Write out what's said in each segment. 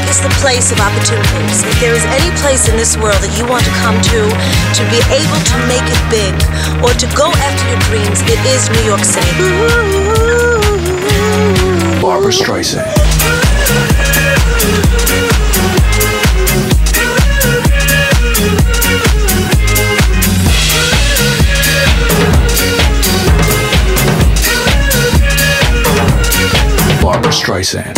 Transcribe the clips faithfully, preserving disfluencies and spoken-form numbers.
is the place of opportunities. If there is any place in this world that you want to come to, to be able to make it big, or to go after your dreams, it is New York City. Barbra Streisand. Barbra Streisand.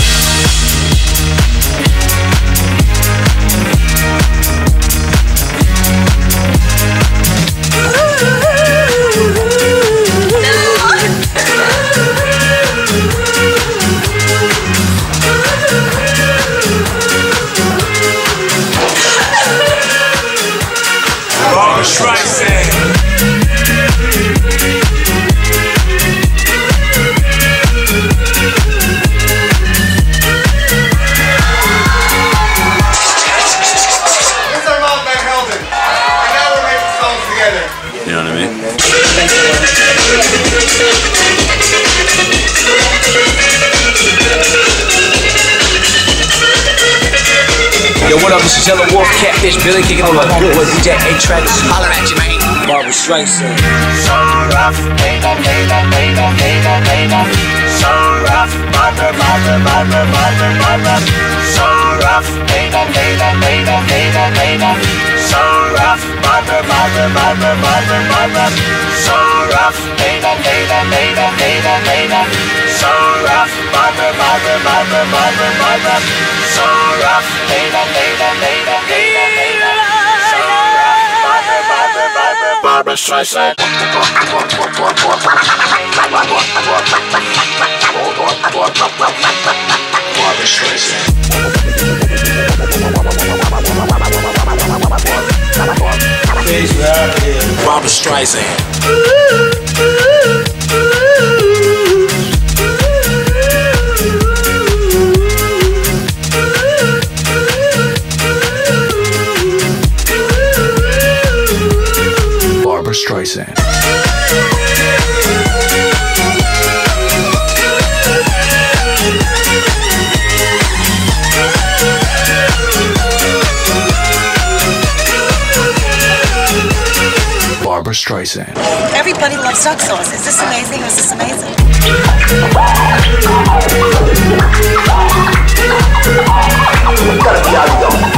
Barbra Streisand. You know what I mean? Yo, what up? This is Yellow Wolf, Catfish, Billy, kicking on my homeboy D J A-Track. Holler at you, man. Barbra Streisand. So rough, baby, baby, baby, baby, baby. So rough, Barbra, Barbra, Barbra, Barbra, Barbra. So rough, baby, baby, baby, baby, baby. So rough, Barbra, Barbra, Barbra, Barbra, Barbra. So rough, baby, baby, baby, baby, baby. So rough, Barbra, Barbra, Barbra, Barbra, Barbra. So rough, baby, baby, baby, baby, baby. So rough, Barbra, Barbra, Barbra, Barbra Streisand. Barbra Streisand. Barbra Streisand. Barbra Streisand. Barbra Streisand. Everybody loves duck sauce. Is this amazing? Is this amazing? Gotta be out, yo.